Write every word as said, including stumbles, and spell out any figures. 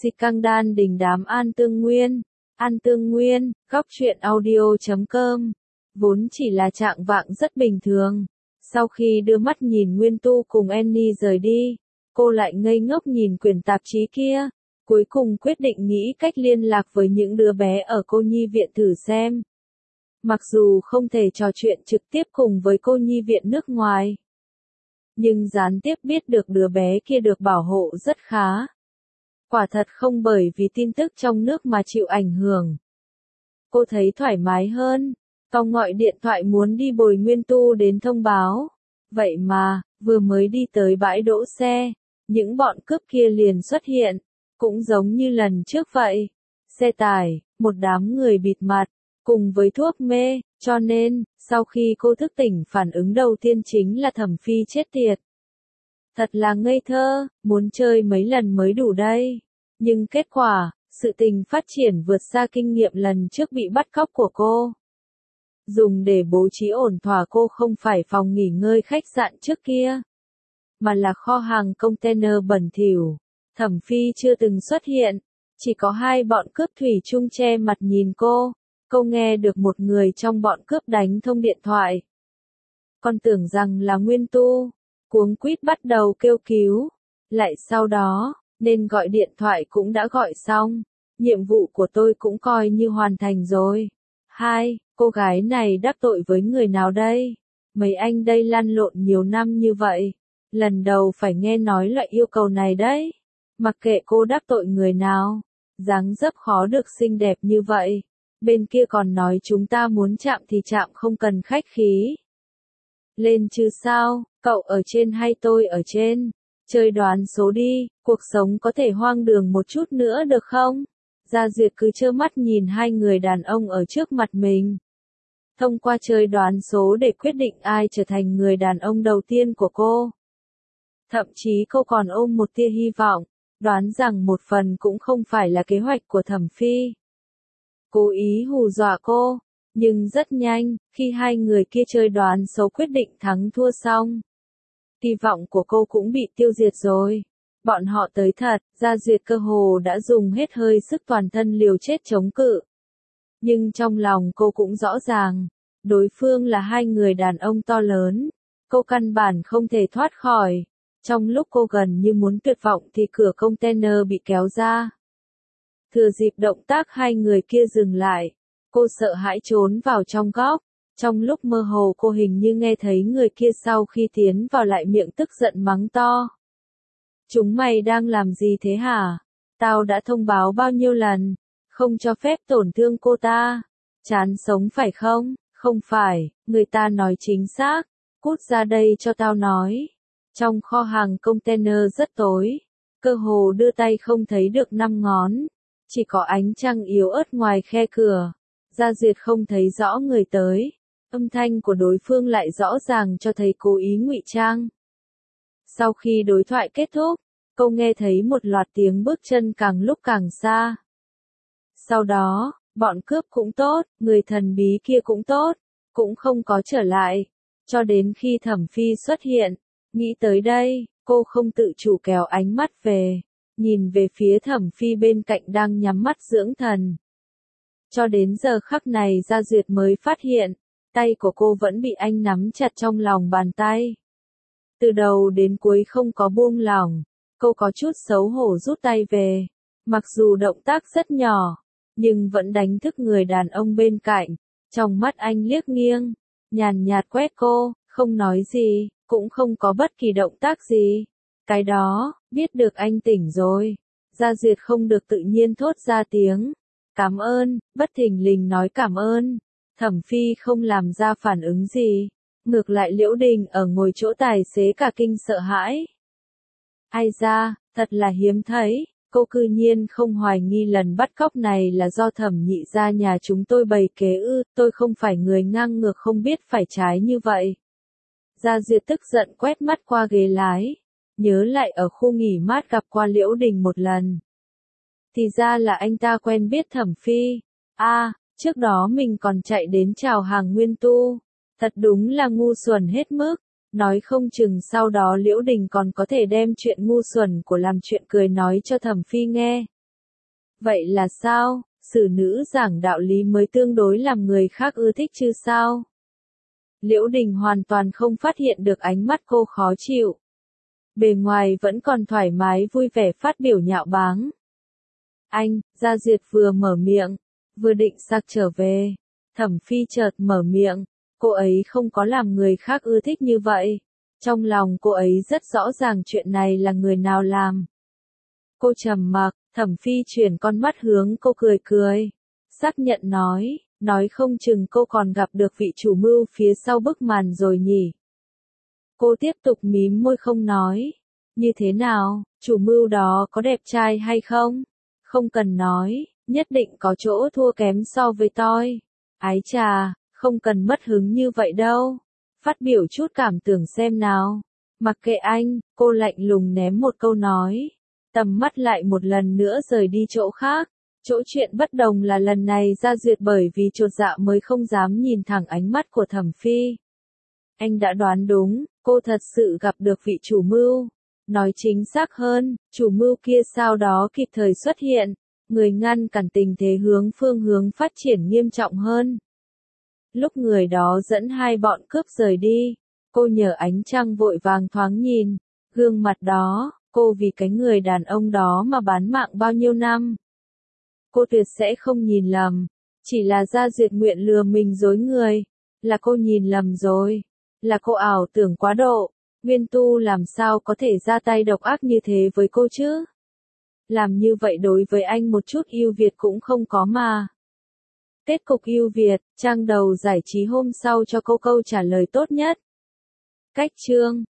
Si căng đan đình đám An Tương Nguyên. An Tương Nguyên, góc truyện audio chấm com. Vốn chỉ là trạng vạng rất bình thường. Sau khi đưa mắt nhìn Nguyên Tu cùng Annie rời đi, cô lại ngây ngốc nhìn quyển tạp chí kia. Cuối cùng quyết định nghĩ cách liên lạc với những đứa bé ở cô nhi viện thử xem. Mặc dù không thể trò chuyện trực tiếp cùng với cô nhi viện nước ngoài, nhưng gián tiếp biết được đứa bé kia được bảo hộ rất khá. Quả thật không bởi vì tin tức trong nước mà chịu ảnh hưởng. Cô thấy thoải mái hơn, cong gọi điện thoại muốn đi bồi Nguyên Tu đến thông báo. Vậy mà, vừa mới đi tới bãi đỗ xe, những bọn cướp kia liền xuất hiện, cũng giống như lần trước vậy. Xe tải, một đám người bịt mặt, cùng với thuốc mê, cho nên, sau khi cô thức tỉnh phản ứng đầu tiên chính là Thẩm Phi chết tiệt. Thật là ngây thơ, muốn chơi mấy lần mới đủ đây. Nhưng kết quả, sự tình phát triển vượt xa kinh nghiệm lần trước bị bắt cóc của cô. Dùng để bố trí ổn thỏa cô không phải phòng nghỉ ngơi khách sạn trước kia, mà là kho hàng container bẩn thỉu. Thẩm Phi chưa từng xuất hiện, chỉ có hai bọn cướp thủy chung che mặt nhìn cô. Cô nghe được một người trong bọn cướp đánh thông điện thoại. Còn tưởng rằng là Nguyên Tu, cuống quýt bắt đầu kêu cứu. Lại sau đó, nên gọi điện thoại cũng đã gọi xong. Nhiệm vụ của tôi cũng coi như hoàn thành rồi. Hai, cô gái này đắc tội với người nào đây? Mấy anh đây lăn lộn nhiều năm như vậy. Lần đầu phải nghe nói loại yêu cầu này đấy. Mặc kệ cô đắc tội người nào, dáng dấp khó được xinh đẹp như vậy. Bên kia còn nói chúng ta muốn chạm thì chạm không cần khách khí. Lên chứ sao, cậu ở trên hay tôi ở trên? Chơi đoán số đi, cuộc sống có thể hoang đường một chút nữa được không? Gia Duyệt cứ trơ mắt nhìn hai người đàn ông ở trước mặt mình. Thông qua chơi đoán số để quyết định ai trở thành người đàn ông đầu tiên của cô. Thậm chí cô còn ôm một tia hy vọng, đoán rằng một phần cũng không phải là kế hoạch của Thẩm Phi. Cố ý hù dọa cô, nhưng rất nhanh, khi hai người kia chơi đoán số quyết định thắng thua xong, kỳ vọng của cô cũng bị tiêu diệt rồi. Bọn họ tới thật, Gia Duyệt cơ hồ đã dùng hết hơi sức toàn thân liều chết chống cự. Nhưng trong lòng cô cũng rõ ràng, đối phương là hai người đàn ông to lớn, cô căn bản không thể thoát khỏi. Trong lúc cô gần như muốn tuyệt vọng thì cửa container bị kéo ra. Thừa dịp động tác hai người kia dừng lại, cô sợ hãi trốn vào trong góc. Trong lúc mơ hồ cô hình như nghe thấy người kia sau khi tiến vào lại miệng tức giận mắng to. Chúng mày đang làm gì thế hả? Tao đã thông báo bao nhiêu lần, không cho phép tổn thương cô ta. Chán sống phải không? Không phải, người ta nói chính xác. Cút ra đây cho tao nói. Trong kho hàng container rất tối, cơ hồ đưa tay không thấy được năm ngón. Chỉ có ánh trăng yếu ớt ngoài khe cửa. Gia Duyệt không thấy rõ người tới. Âm thanh của đối phương lại rõ ràng cho thấy cố ý ngụy trang. Sau khi đối thoại kết thúc, cô nghe thấy một loạt tiếng bước chân càng lúc càng xa. Sau đó, bọn cướp cũng tốt, người thần bí kia cũng tốt, cũng không có trở lại. Cho đến khi Thẩm Phi xuất hiện, nghĩ tới đây, cô không tự chủ kéo ánh mắt về, nhìn về phía Thẩm Phi bên cạnh đang nhắm mắt dưỡng thần. Cho đến giờ khắc này Gia Duyệt mới phát hiện, tay của cô vẫn bị anh nắm chặt trong lòng bàn tay. Từ đầu đến cuối không có buông lỏng, cô có chút xấu hổ rút tay về. Mặc dù động tác rất nhỏ, nhưng vẫn đánh thức người đàn ông bên cạnh. Trong mắt anh liếc nghiêng, nhàn nhạt quét cô, không nói gì, cũng không có bất kỳ động tác gì. Cái đó, biết được anh tỉnh rồi. Gia Duyệt không được tự nhiên thốt ra tiếng. Cảm ơn, bất thình lình nói cảm ơn. Thẩm Phi không làm ra phản ứng gì. Ngược lại Liễu Đình ở ngồi chỗ tài xế cả kinh sợ hãi. Ai ra, thật là hiếm thấy, cô cư nhiên không hoài nghi lần bắt cóc này là do Thẩm Nhị gia nhà chúng tôi bày kế ư, tôi không phải người ngang ngược không biết phải trái như vậy. Gia Duyệt tức giận quét mắt qua ghế lái, nhớ lại ở khu nghỉ mát gặp qua Liễu Đình một lần. Thì ra là anh ta quen biết Thẩm Phi. A, à, trước đó mình còn chạy đến chào hàng Nguyên Tu. Thật đúng là ngu xuẩn hết mức. Nói không chừng sau đó Liễu Đình còn có thể đem chuyện ngu xuẩn của làm chuyện cười nói cho Thẩm Phi nghe. Vậy là sao, xử nữ giảng đạo lý mới tương đối làm người khác ưa thích chứ sao? Liễu Đình hoàn toàn không phát hiện được ánh mắt cô khó chịu. Bề ngoài vẫn còn thoải mái vui vẻ phát biểu nhạo báng. Anh, Gia Duyệt vừa mở miệng, vừa định sặc trở về. Thẩm Phi chợt mở miệng, cô ấy không có làm người khác ưa thích như vậy. Trong lòng cô ấy rất rõ ràng chuyện này là người nào làm. Cô trầm mặc, Thẩm Phi chuyển con mắt hướng cô cười cười. Xác nhận nói, nói không chừng cô còn gặp được vị chủ mưu phía sau bức màn rồi nhỉ. Cô tiếp tục mím môi không nói. Như thế nào, chủ mưu đó có đẹp trai hay không? Không cần nói, nhất định có chỗ thua kém so với tôi. Ái chà, không cần mất hứng như vậy đâu. Phát biểu chút cảm tưởng xem nào. Mặc kệ anh, cô lạnh lùng ném một câu nói. Tầm mắt lại một lần nữa rời đi chỗ khác. Chỗ chuyện bất đồng là lần này Gia Duyệt bởi vì chột dạ mới không dám nhìn thẳng ánh mắt của Thẩm Phi. Anh đã đoán đúng, cô thật sự gặp được vị chủ mưu. Nói chính xác hơn, chủ mưu kia sau đó kịp thời xuất hiện, người ngăn cản tình thế hướng phương hướng phát triển nghiêm trọng hơn. Lúc người đó dẫn hai bọn cướp rời đi, cô nhờ ánh trăng vội vàng thoáng nhìn, gương mặt đó, cô vì cái người đàn ông đó mà bán mạng bao nhiêu năm. Cô tuyệt sẽ không nhìn lầm, chỉ là Gia Duyệt nguyện lừa mình dối người, là cô nhìn lầm rồi, là cô ảo tưởng quá độ. Nguyên Tu làm sao có thể ra tay độc ác như thế với cô chứ? Làm như vậy đối với anh một chút ưu việt cũng không có mà. Kết cục ưu việt, trang đầu giải trí hôm sau cho cô câu trả lời tốt nhất. Cách chương